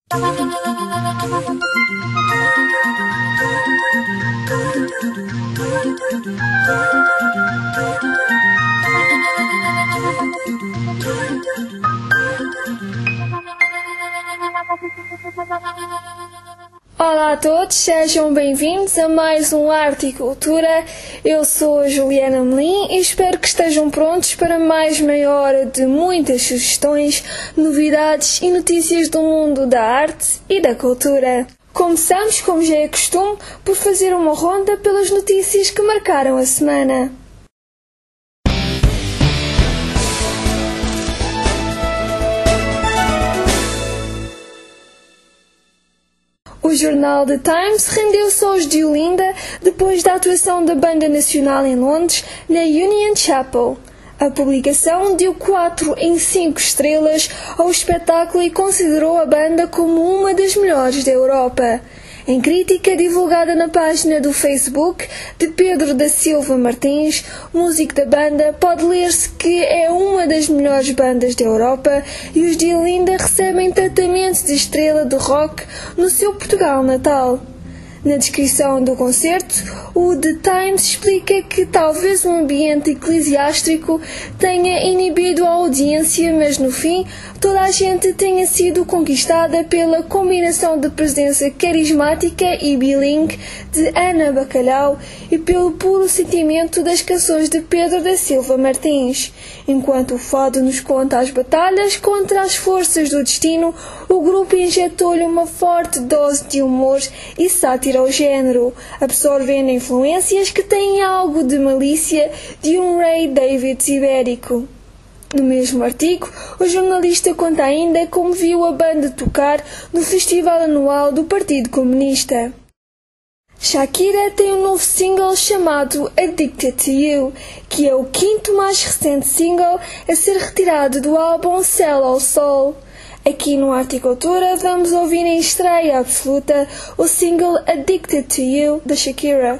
Olá a todos, sejam bem-vindos a mais um Arte e Cultura. Eu sou a Juliana Melim e espero que estejam prontos para mais meia hora de muitas sugestões, novidades e notícias do mundo da arte e da cultura. Começamos, como já é costume, por fazer uma ronda pelas notícias que marcaram a semana. O jornal The Times rendeu-se aos de Olinda depois da atuação da Banda Nacional em Londres, na Union Chapel. A publicação deu 4 em 5 estrelas ao espetáculo e considerou a banda como uma das melhores da Europa. Em crítica divulgada na página do Facebook de Pedro da Silva Martins, músico da banda, pode ler-se que é uma das melhores bandas da Europa e os de Olinda recebem tratamento de estrela do rock no seu Portugal natal. Na descrição do concerto, o The Times explica que talvez um ambiente eclesiástico tenha inibido a audiência, mas no fim toda a gente tenha sido conquistada pela combinação de presença carismática e bilingue de Ana Bacalhau e pelo puro sentimento das canções de Pedro da Silva Martins. Enquanto o fado nos conta as batalhas contra as forças do destino, o grupo injetou-lhe uma forte dose de humor e sátira ao género, absorvendo influências que têm algo de malícia de um Ray Davies ibérico. No mesmo artigo, o jornalista conta ainda como viu a banda tocar no Festival Anual do Partido Comunista. Shakira tem um novo single chamado Addicted to You, que é o 5º mais recente single a ser retirado do álbum Cell ao Sol. Aqui no Arte e Cultura vamos ouvir em estreia absoluta o single Addicted to You da Shakira.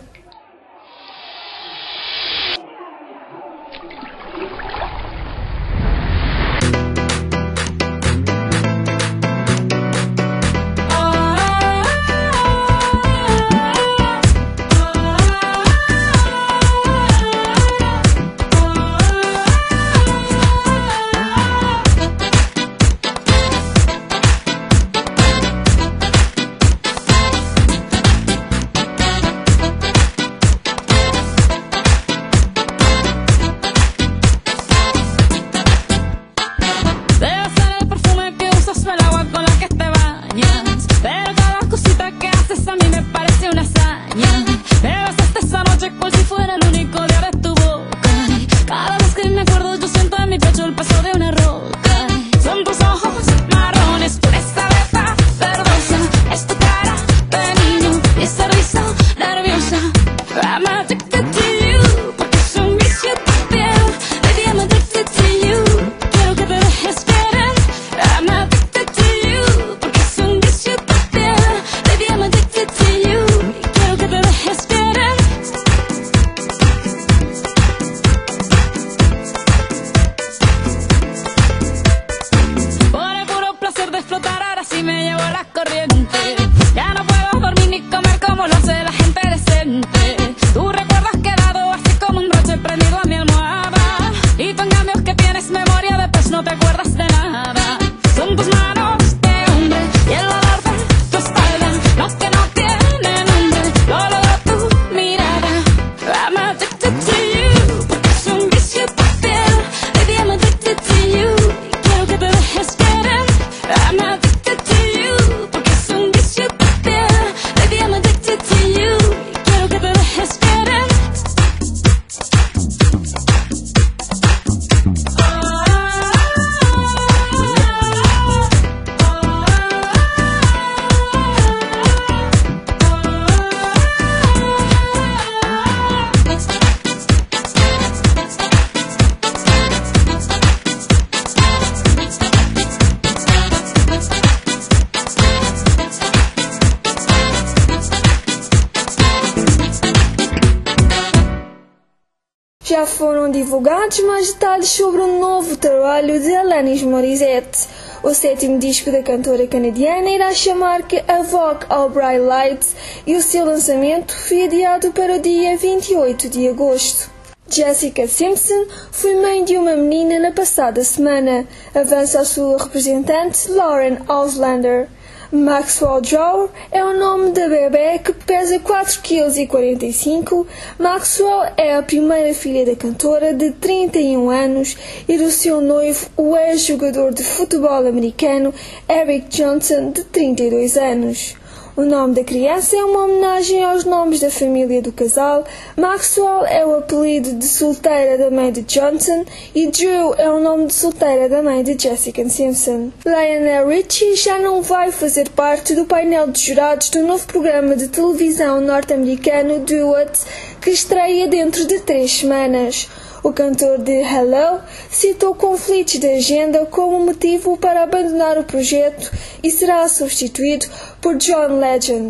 Já foram divulgados mais detalhes sobre o novo trabalho de Alanis Morissette. O 7º disco da cantora canadiana irá chamar-se A Walk All Bright Lights e o seu lançamento foi adiado para o dia 28 de agosto. Jessica Simpson foi mãe de uma menina na passada semana, avança a sua representante Lauren Auslander. Maxwell Drawer é o nome da bebê que pesa 4,45 kg. Maxwell é a primeira filha da cantora de 31 anos e do seu noivo, o ex-jogador de futebol americano Eric Johnson, de 32 anos. O nome da criança é uma homenagem aos nomes da família do casal. Maxwell é o apelido de solteira da mãe de Johnson e Drew é o nome de solteira da mãe de Jessica Simpson. Lionel Richie já não vai fazer parte do painel de jurados do novo programa de televisão norte-americano Do It, que estreia dentro de 3 semanas. O cantor de Hello citou conflitos de agenda como motivo para abandonar o projeto e será substituído por John Legend.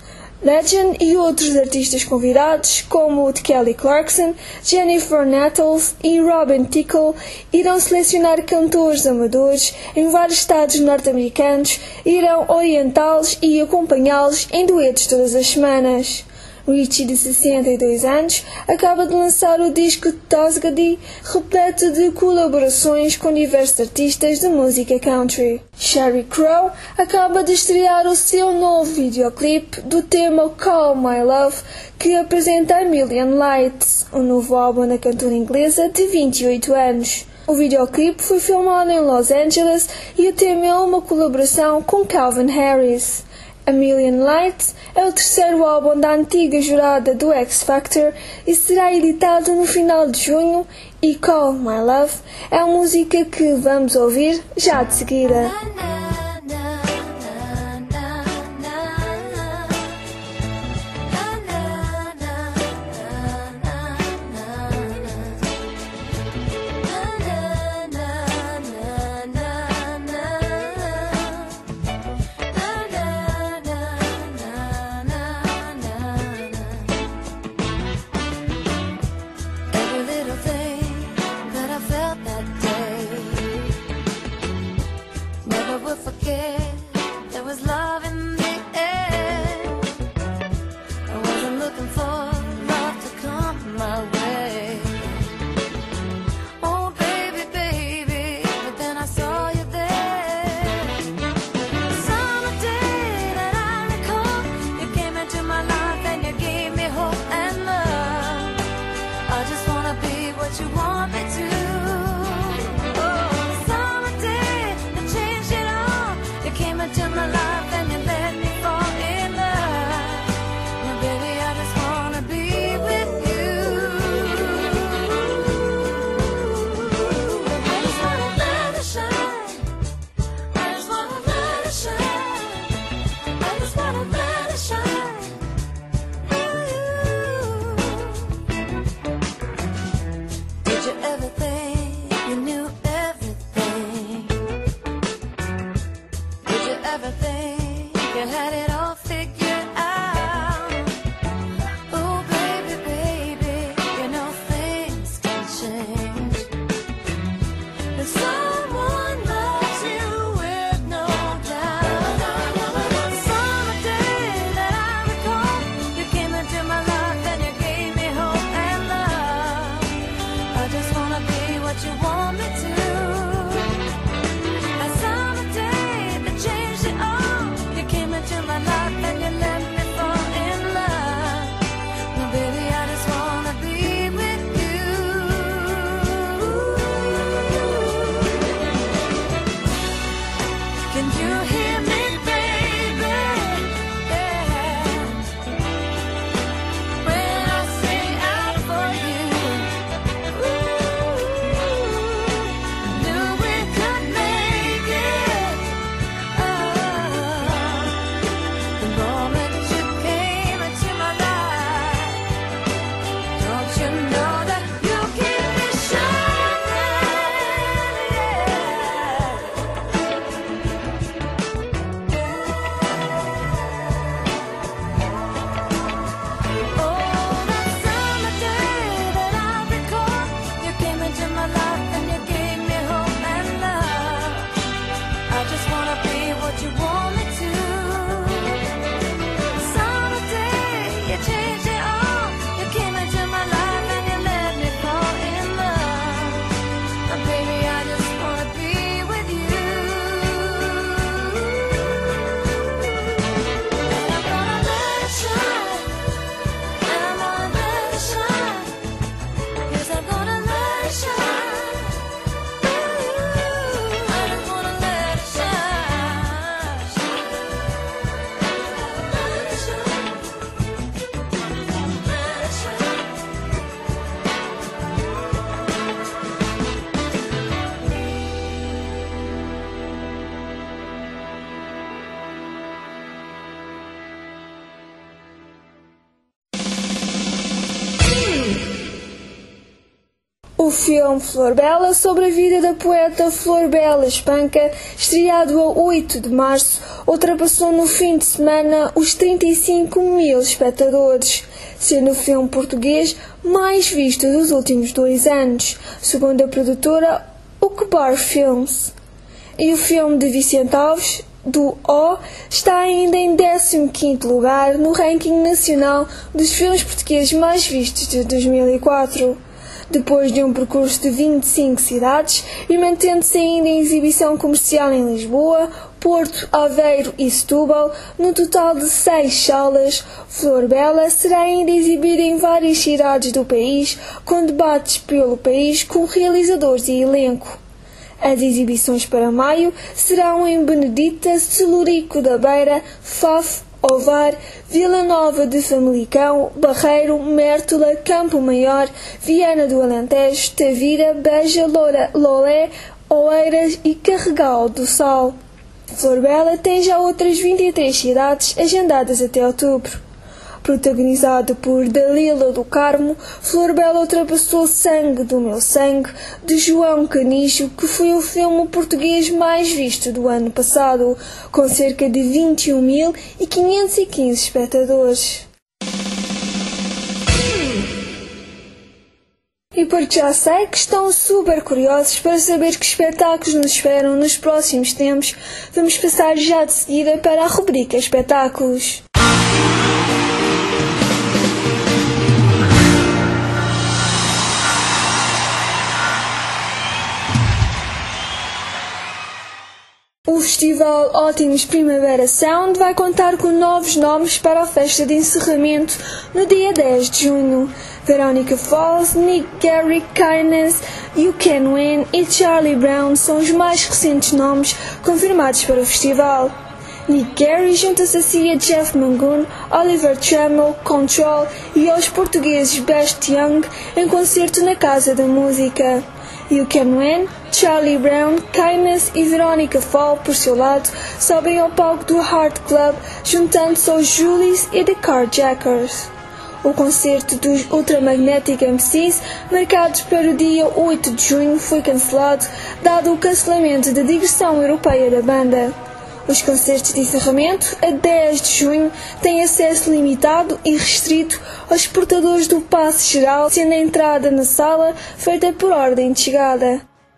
Legend e outros artistas convidados, como o de Kelly Clarkson, Jennifer Nettles e Robin Tickle, irão selecionar cantores amadores em vários estados norte-americanos e irão orientá-los e acompanhá-los em duetos todas as semanas. Richie, de 62 anos, acaba de lançar o disco Tosgadi, repleto de colaborações com diversos artistas de música country. Sheryl Crow acaba de estrear o seu novo videoclipe do tema Call My Love, que apresenta A Million Lights, o novo álbum da cantora inglesa de 28 anos. O videoclipe foi filmado em Los Angeles e o tema é uma colaboração com Calvin Harris. A Million Lights é o terceiro álbum da antiga jurada do X Factor e será editado no final de junho, e Call My Love é a música que vamos ouvir já de seguida. My life. O filme Flor Bela, sobre a vida da poeta Flor Bela Espanca, estreado a 8 de março, ultrapassou no fim de semana os 35 mil espectadores, sendo o filme português mais visto dos últimos 2 anos, segundo a produtora Ukbar Films. E o filme de Vicente Alves, do O, está ainda em 15º lugar no ranking nacional dos filmes portugueses mais vistos de 2004. Depois de um percurso de 25 cidades e mantendo-se ainda em exibição comercial em Lisboa, Porto, Aveiro e Setúbal, no total de 6 salas, Flor Bela será ainda exibida em várias cidades do país, com debates pelo país com realizadores e elenco. As exibições para maio serão em Benedita, Celurico da Beira, Faf, Ovar, Vila Nova de Famalicão, Barreiro, Mértola, Campo Maior, Viana do Alentejo, Tavira, Beja, Lolé, Oeiras e Carregal do Sal. Flor Bela tem já outras 23 cidades agendadas até outubro. Protagonizado por Dalila do Carmo, Flor Bela ultrapassou Sangue do Meu Sangue, de João Canijo, que foi o filme português mais visto do ano passado, com cerca de 21.515 espectadores. E porque já sei que estão super curiosos para saber que espetáculos nos esperam nos próximos tempos, vamos passar já de seguida para a rubrica Espetáculos. O Festival Ótimos Primavera Sound vai contar com novos nomes para a festa de encerramento no dia 10 de junho. Veronica Falls, Nick Gary, Kindness, You Can Win e Charlie Brown são os mais recentes nomes confirmados para o festival. Nick Gary junta-se assim a Jeff Mangoon, Oliver Trammell, Control e aos portugueses Best Young em concerto na Casa da Música. You Can Win, Charlie Brown, Kindness e Veronica Fall, por seu lado, sobem ao palco do Heart Club, juntando-se aos Julies e The Carjackers. O concerto dos Ultramagnetic MCs, marcado para o dia 8 de junho, foi cancelado, dado o cancelamento da digressão europeia da banda. Os concertos de encerramento, a 10 de junho, têm acesso limitado e restrito aos portadores do passe geral, sendo a entrada na sala feita por ordem de chegada.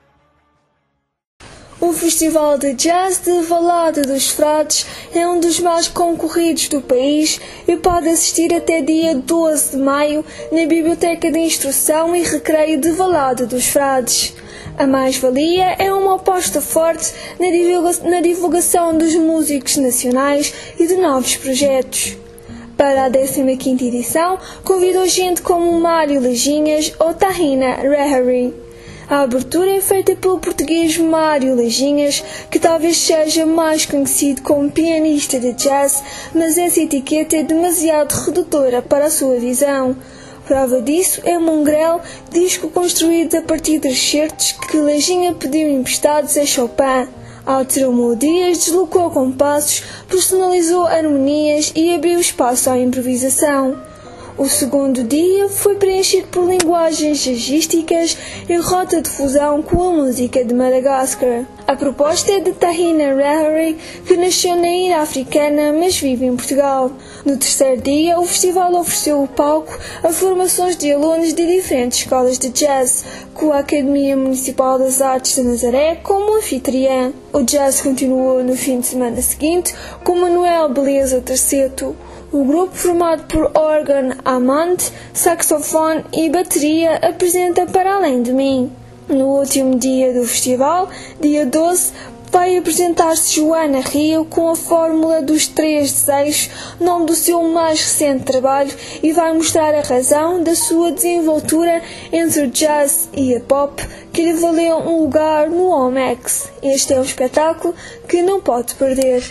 O Festival de Jazz de Valada dos Frades é um dos mais concorridos do país e pode assistir até dia 12 de maio na Biblioteca de Instrução e Recreio de Valada dos Frades. A mais-valia é uma aposta forte na divulgação dos músicos nacionais e de novos projetos. Para a 15ª edição, convidou gente como Mário Lajinhas ou Tahina Rehari. A abertura é feita pelo português Mário Lajinhas, que talvez seja mais conhecido como pianista de jazz, mas essa etiqueta é demasiado redutora para a sua visão. Prova disso é Mongrel, disco construído a partir de excertos que Lajinha pediu emprestados a Chopin. Alterou melodias, deslocou compassos, personalizou harmonias e abriu espaço à improvisação. O segundo dia foi preenchido por linguagens jazzísticas e rota de fusão com a música de Madagascar. A proposta é de Tahina Rehari, que nasceu na ilha africana, mas vive em Portugal. No terceiro dia, o festival ofereceu o palco a formações de alunos de diferentes escolas de jazz, com a Academia Municipal das Artes de Nazaré como anfitriã. O jazz continuou no fim de semana seguinte, com Manuel Beleza Terceto. O grupo, formado por órgão, amante, saxofone e bateria, apresenta Para Além de Mim. No último dia do festival, dia 12, vai apresentar-se Joana Rio com a Fórmula dos 3 Desejos, nome do seu mais recente trabalho, e vai mostrar a razão da sua desenvoltura entre o jazz e a pop, que lhe valeu um lugar no Omex. Este é um espetáculo que não pode perder.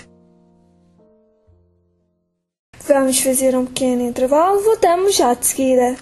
Vamos fazer um pequeno intervalo, voltamos já de seguida.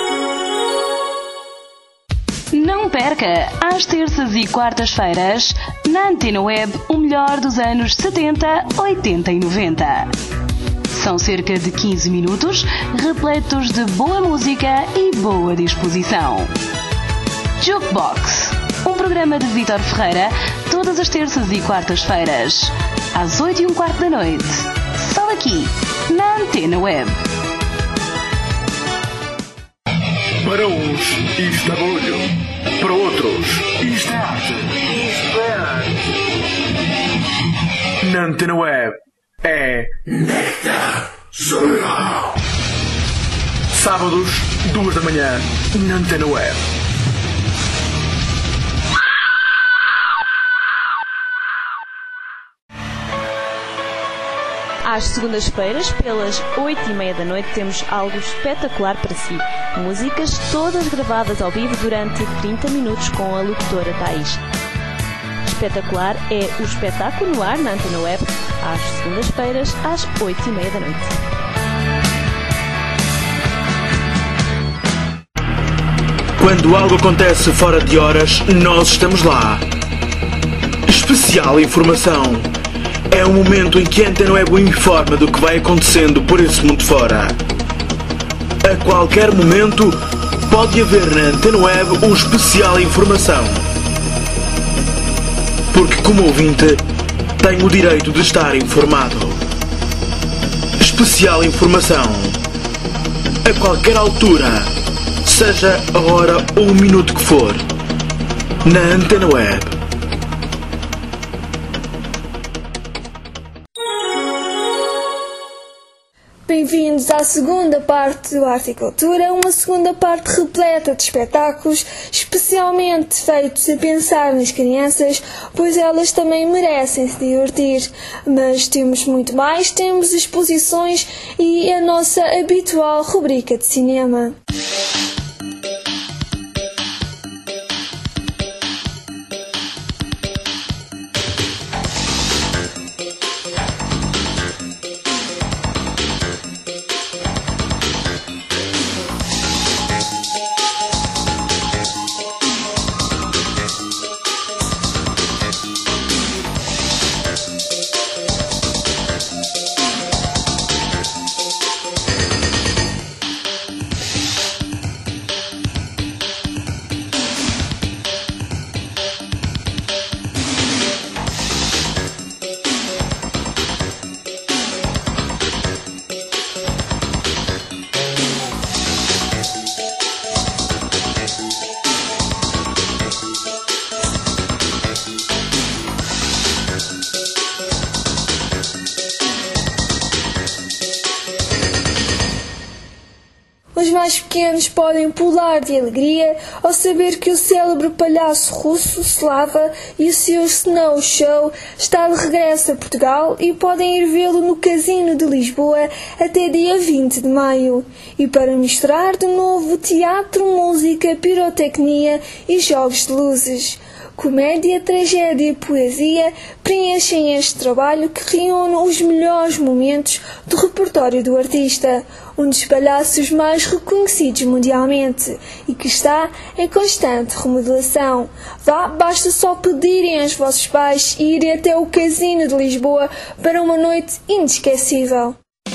Não perca, às terças e quartas-feiras, na Antena Web, o melhor dos anos 70, 80 e 90. São cerca de 15 minutos, repletos de boa música e boa disposição. Jukebox, um programa de Vítor Ferreira, todas as terças e quartas-feiras, às 8h15, só aqui, na Antena Web. Para uns, isto é barulho. Para outros, isto é arte. Isto é arte. Na Antena Web é Nectar Surreal. Sábados, 2 da manhã, na Antena Web. Às segundas-feiras, pelas 8h30 da noite, temos algo espetacular para si. Músicas todas gravadas ao vivo durante 30 minutos com a locutora Thaís. Espetacular é o espetáculo no ar na Antena Web, às segundas-feiras, às 8h30 da noite. Quando algo acontece fora de horas, nós estamos lá. Especial informação. É o momento em que a Antena Web informa do que vai acontecendo por esse mundo fora. A qualquer momento, pode haver na Antena Web um especial informação. Porque, como ouvinte, tenho o direito de estar informado. Especial informação. A qualquer altura, seja a hora ou o minuto que for. Na Antena Web. Bem-vindos à segunda parte do Arte e Cultura, uma segunda parte repleta de espetáculos, especialmente feitos a pensar nas crianças, pois elas também merecem se divertir. Mas temos muito mais, temos exposições e a nossa habitual rubrica de cinema. Os mais pequenos podem pular de alegria ao saber que o célebre palhaço russo, Slava, e o seu Snow Show está de regresso a Portugal e podem ir vê-lo no Casino de Lisboa até dia 20 de maio. E para misturar de novo teatro, música, pirotecnia e jogos de luzes. Comédia, tragédia e poesia preenchem este trabalho que reúne os melhores momentos do repertório do artista, um dos palhaços mais reconhecidos mundialmente e que está em constante remodelação. Basta só pedirem aos vossos pais e irem até o Casino de Lisboa para uma noite inesquecível.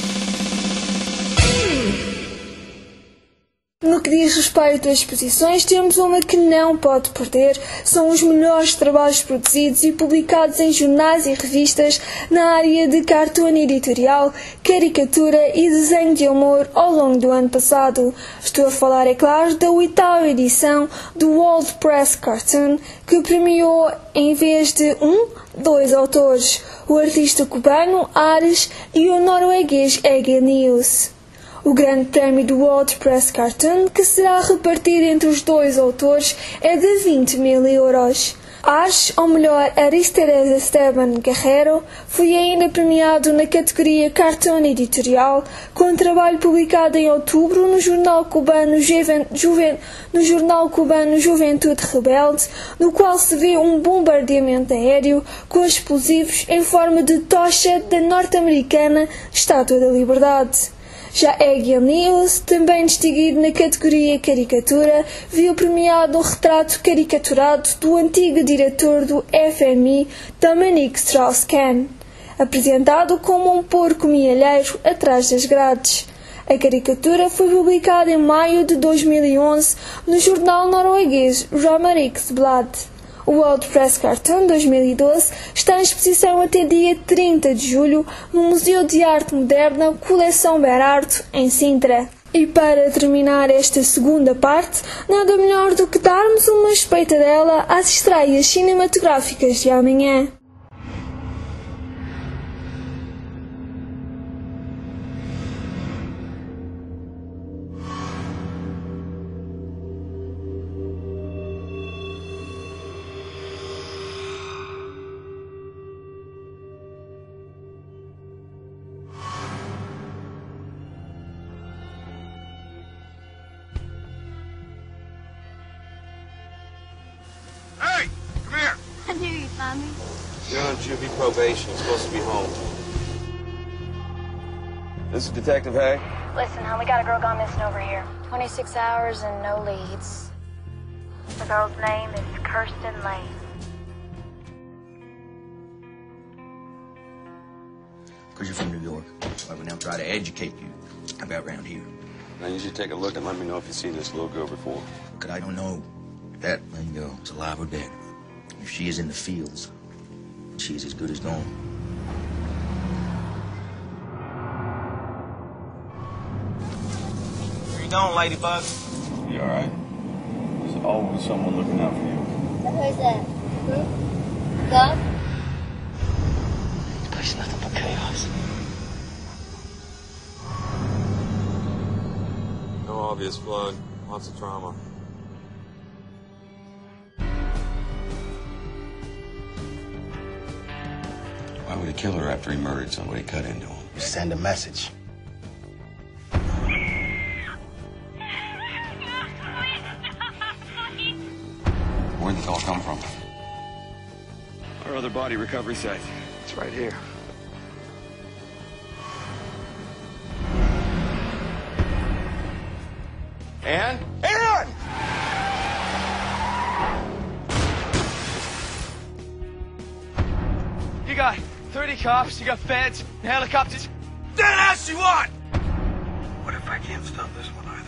No que diz respeito às exposições, temos uma que não pode perder. São os melhores trabalhos produzidos e publicados em jornais e revistas na área de cartoon editorial, caricatura e desenho de humor ao longo do ano passado. Estou a falar, é claro, da 8ª edição do World Press Cartoon, que premiou, em vez de 2 autores, o artista cubano Ares e o norueguês Egil Nielsen. O grande prémio do World Press Cartoon, que será repartido entre os 2 autores, é de 20.000 euros. Ares, ou melhor, Aristides Esteban Guerrero, foi ainda premiado na categoria Cartoon Editorial, com um trabalho publicado em outubro no jornal cubano Juventude Rebelde, no qual se vê um bombardeamento aéreo com explosivos em forma de tocha da norte-americana Estátua da Liberdade. Já Egil Nielsen, também distinguido na categoria caricatura, viu premiado um retrato caricaturado do antigo diretor do FMI, Dominique Strauss-Kahn, apresentado como um porco mielheiro atrás das grades. A caricatura foi publicada em maio de 2011 no jornal norueguês Romerikes Blad. O World Press Cartoon 2012 está em exposição até dia 30 de julho no Museu de Arte Moderna Coleção Berardo, em Sintra. E para terminar esta segunda parte, nada melhor do que darmos uma espreitadela às estreias cinematográficas de amanhã. I knew you'd find me. You're on juvie probation. You're supposed to be home. This is Detective Hay. Listen, hon, we got a girl gone missing over here. 26 hours and no leads. The girl's name is Kirsten Lane. Because you're from New York, so I will now try to educate you about around here. Now you should take a look and let me know if you've seen this little girl before. Because I don't know if that young girl is alive or dead. If she is in the fields, she is as good as gone. Where you going, ladybug? You all right? There's always someone looking out for you. Who's that? God? This place is nothing but chaos. No obvious flood. Lots of trauma. Why would he kill her after he murdered somebody, cut into him? Send a message. Where'd this all come from? Our other body recovery site. It's right here. Ann? Ann! You got 30 cops, you got feds, and helicopters. That ass you want! What if I can't stop this one either?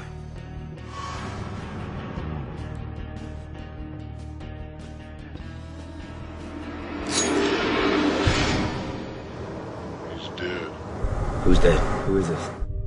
He's dead. Who's dead? Who is this?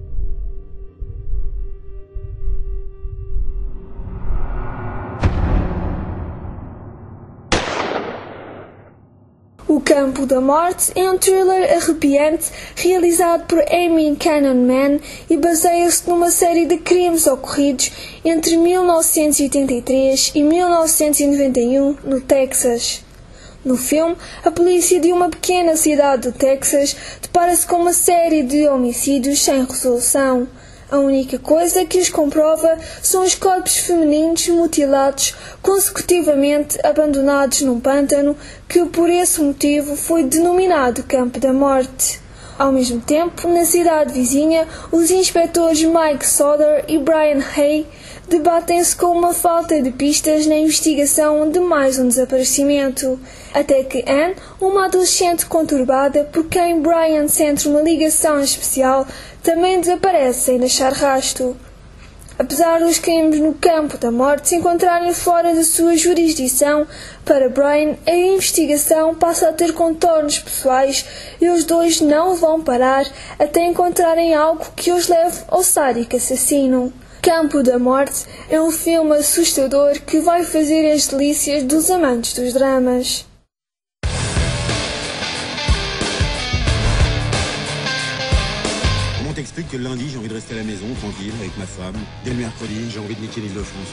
O Campo da Morte é um thriller arrepiante realizado por Amy Cannon Mann e baseia-se numa série de crimes ocorridos entre 1983 e 1991 no Texas. No filme, a polícia de uma pequena cidade do Texas depara-se com uma série de homicídios sem resolução. A única coisa que os comprova são os corpos femininos mutilados, consecutivamente abandonados num pântano que, por esse motivo, foi denominado Campo da Morte. Ao mesmo tempo, na cidade vizinha, os inspectores Mike Soder e Brian Hay debatem-se com uma falta de pistas na investigação de mais um desaparecimento, até que Anne, uma adolescente conturbada por quem Brian sente uma ligação especial, também desaparece sem deixar rastro. Apesar dos crimes no Campo da Morte se encontrarem fora de sua jurisdição, para Brian a investigação passa a ter contornos pessoais e os dois não vão parar até encontrarem algo que os leve ao sádico assassino. Campo da Morte é um filme assustador que vai fazer as delícias dos amantes dos dramas. Comment t'expliques que le lundi, j'ai envie de rester à la maison, tranquille, avec ma femme. Dès le mercredi, j'ai envie de niquer l'Île-de-France.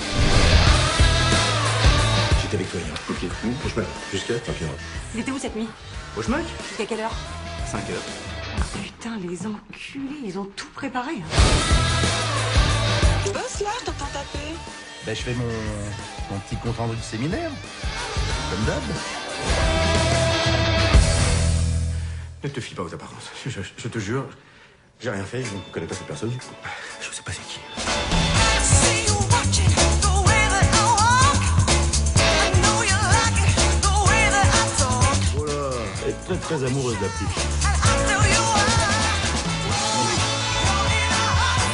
J'étais avec toi hier. Ok. Au schmuck. Jusqu'à 5 heures. Vous étiez où cette nuit? Au schmuck? Jusqu'à quelle heure? 5 heures. Ah, putain, les enculés, ils ont tout préparé. Tu bosses là, je t'entends taper. Ben, je fais mon petit compte rendu du séminaire. Comme d'hab. Ne te fie pas aux apparences. Je te jure, j'ai rien fait, je ne connais pas cette personne. Je sais pas c'est qui. Oh là, elle est très très amoureuse de la petite.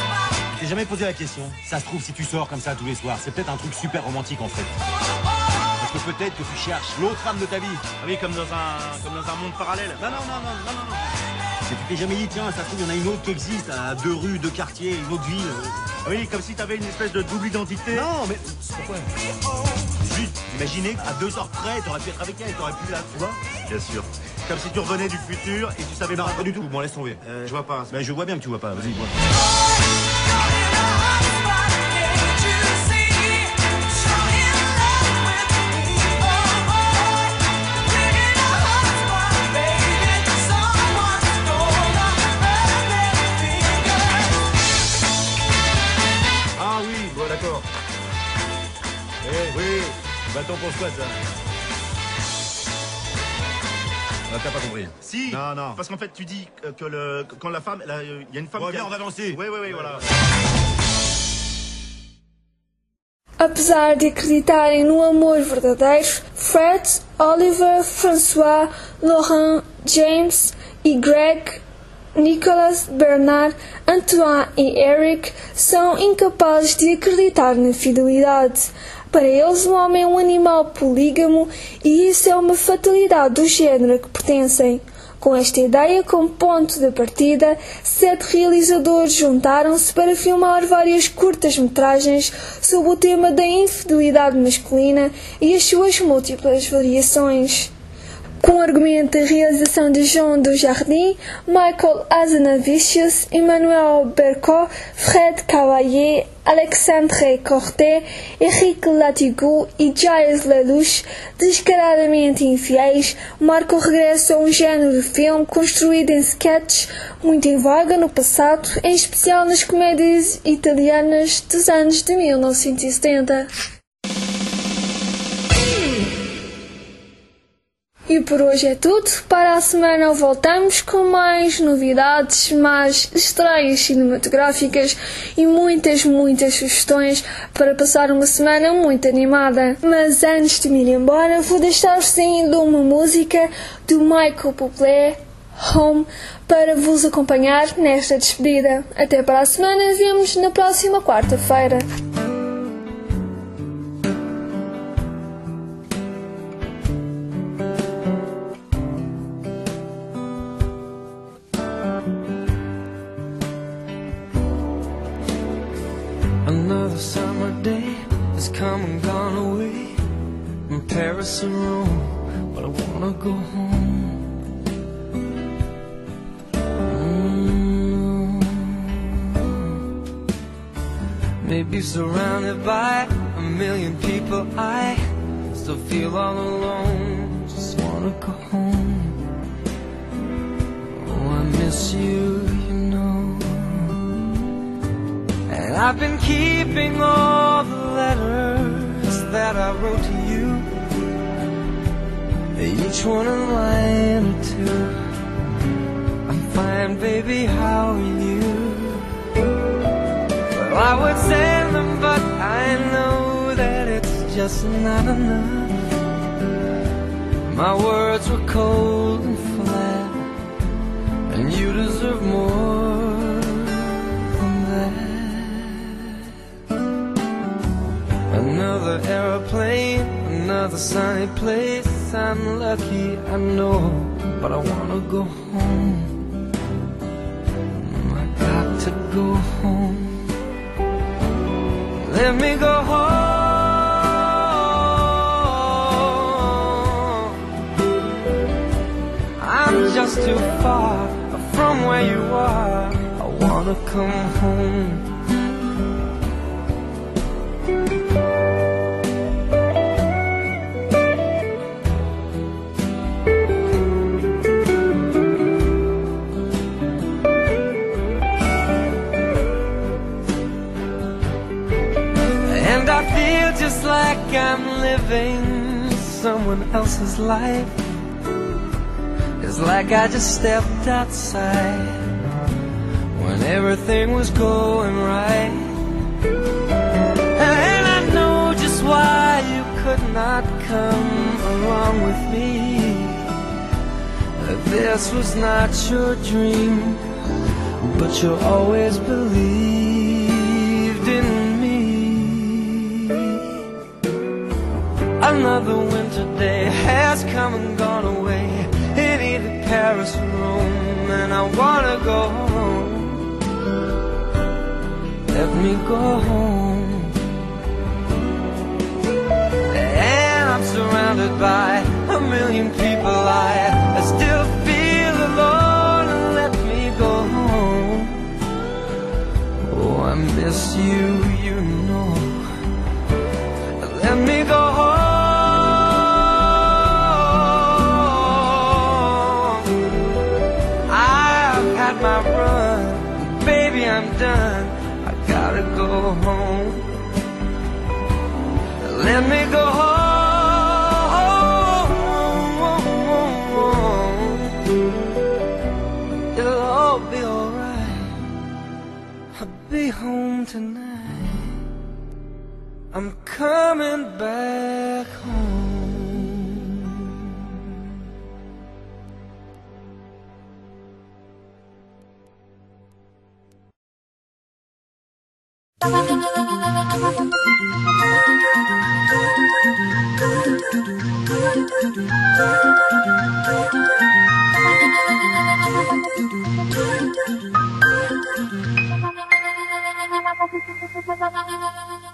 jamais posé la question. Ça se trouve, si tu sors comme ça tous les soirs, c'est peut-être un truc super romantique en fait. Parce que peut-être que tu cherches l'autre femme de ta vie. Ah oui, comme dans un monde parallèle. Non. Et tu t'es jamais dit, tiens, ça se trouve, il y en a une autre qui existe, à 2 rues, 2 quartiers, une autre ville. Ah oui, comme si t'avais une espèce de double identité. Non, mais pourquoi? Juste, imaginez qu'à 2 heures près, t'aurais pu être avec elle, t'aurais pu la... Tu vois? Bien sûr. Comme si tu revenais du futur et tu savais pas... Non, pas du tout. Bon, laisse tomber. Je vois pas. Ben, je vois bien que tu vois pas. Vas-y, vois. Ah oui, bon, d'accord. Oui, bah t'en penses quoi de ça? Ah, t'as pas compris. Si. Non. Parce qu'en fait, tu dis que quand la femme, il y a une femme. Bon, viens, on va avancer. Oui, voilà. Apesar de acreditarem no amor verdadeiro, Fred, Oliver, François, Laurent, James e Greg, Nicholas, Bernard, Antoine e Eric são incapazes de acreditar na fidelidade. Para eles, o homem é um animal polígamo e isso é uma fatalidade do género a que pertencem. Com esta ideia como ponto de partida, 7 realizadores juntaram-se para filmar várias curtas-metragens sobre o tema da infidelidade masculina e as suas múltiplas variações. Com o argumento da realização de Jean Dujardin, Michael Hazanavicius, Emmanuel Bercot, Fred Cavalier, Alexandre Cortet, Henrique Latigo e Gilles Lelouch, descaradamente infiéis, marcam o regresso a um género de filme construído em sketches muito em voga no passado, em especial nas comédias italianas dos anos de 1970. E por hoje é tudo. Para a semana voltamos com mais novidades, mais estreias cinematográficas e muitas sugestões para passar uma semana muito animada. Mas antes de me ir embora, vou deixar-vos ainda uma música do Michael Bublé, Home, para vos acompanhar nesta despedida. Até para a semana, vemos na próxima quarta-feira. Another summer day has come and gone away from Paris and Rome, but I wanna go home. Maybe surrounded by a million people, I still feel all alone. Just wanna go home. Oh, I miss you, you know. And I've been keeping all the letters that I wrote to you, each one a line or two. I'm fine, baby, how are you? Well, I would send them, but I know that it's just not enough. My words were cold and flat, and you deserve more than that. Another airplane, another sunny place. I'm lucky, I know, but I wanna go home. I got to go home. Let me go home. I'm just too far from where you are. I wanna come home. And I feel just like I'm living someone else's life. It's like I just stepped outside when everything was going right. And I know just why you could not come along with me. This was not your dream, but you'll always believe Another winter day has come and gone away in either Paris or Rome, and I wanna go home. Let me go home. And I'm surrounded by a million people. I still feel alone, and let me go home. Oh, I miss you, you know. Let me go home. My run, baby, I'm done. I gotta go home. Let me go home. It'll all be alright. I'll be home tonight. I'm coming back home. Thank you.